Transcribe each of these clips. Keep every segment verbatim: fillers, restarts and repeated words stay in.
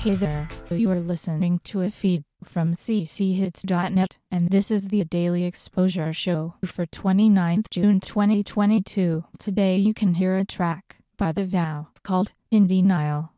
Hey there, you are listening to a feed from c c hits dot net, and this is the Daily Exposure Show for twenty-ninth June twenty twenty-two. Today you can hear a track by The Vow called In Denial.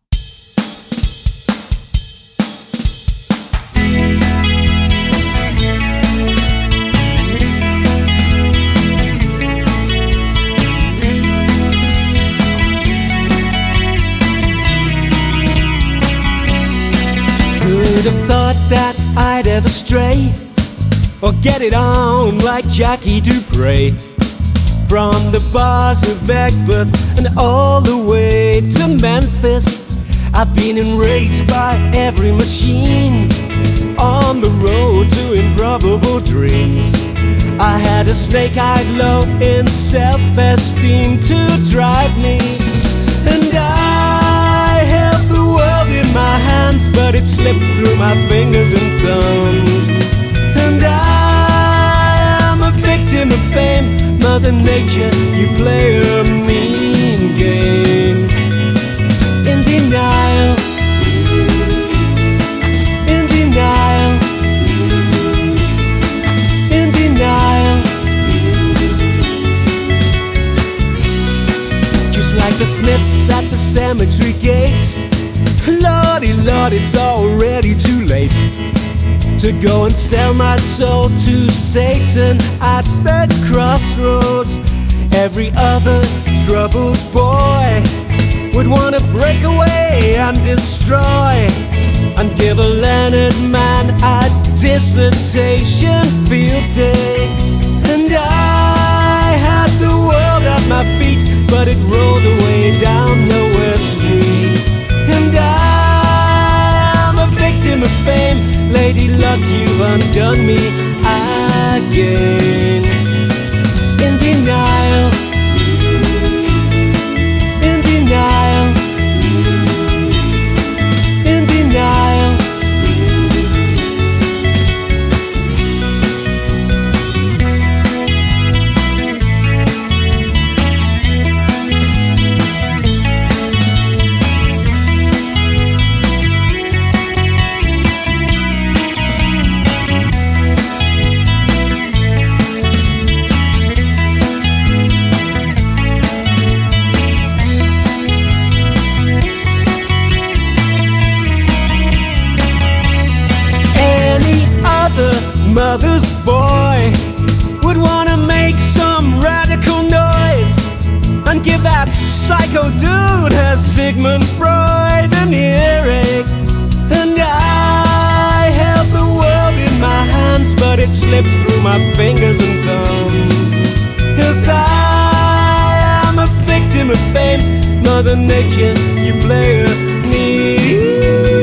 Who'd have thought that I'd ever stray or get it on like Jackie Dupre? From the bars of Macbeth and all the way to Memphis, I've been enraged by every machine on the road to improbable dreams. I had a snake-eyed low in self-esteem to drive me, and I held the world in my hands, but it slipped through my fingers and thumbs. And I am a victim of fame. Mother Nature, you play a mean game. In denial, in denial, in denial. Just like the Smiths at the cemetery gates, Lordy, Lord, it's already too late to go and sell my soul to Satan at the crossroads. Every other troubled boy would want to break away and destroy and give a learned man a dissertation field day. And I had the world at my feet, but it rolled away down Nowhere Street. And I am a victim of fame. Lady Luck, you've undone me again. In denial, in denial, in denial. Mother's boy would wanna make some radical noise and give that psycho dude her Sigmund Freud an earache. And I held the world in my hands, but it slipped through my fingers and thumbs. 'Cause I am a victim of fame. Mother Nature, you play a mean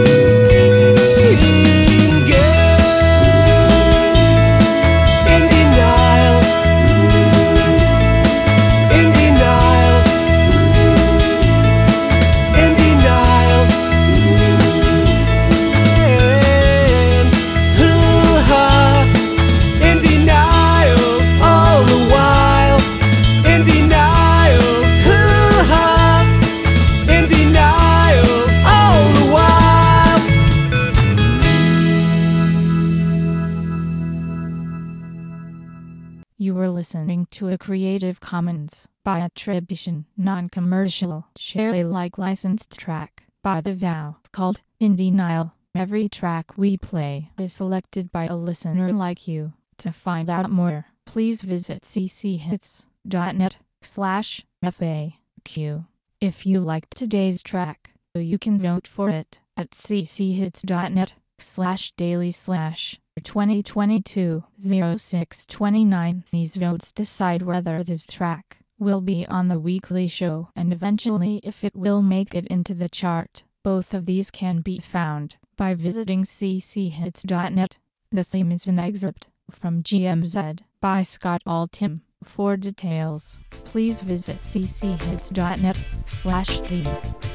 You were listening to a Creative Commons by attribution, non-commercial, share Alike licensed track by The Vow called In Denial. Every track we play is selected by a listener like you. To find out more, please visit c c hits dot net slash F A Q. If you liked today's track, you can vote for it at c c hits dot net slash daily slash twenty twenty-two oh six twenty-nine. These votes decide whether this track will be on the weekly show and eventually if it will make it into the chart. Both of these can be found by visiting c c hits dot net. The theme is an excerpt from G M Z by Scott Altham. For details, please visit c c hits dot net slash theme.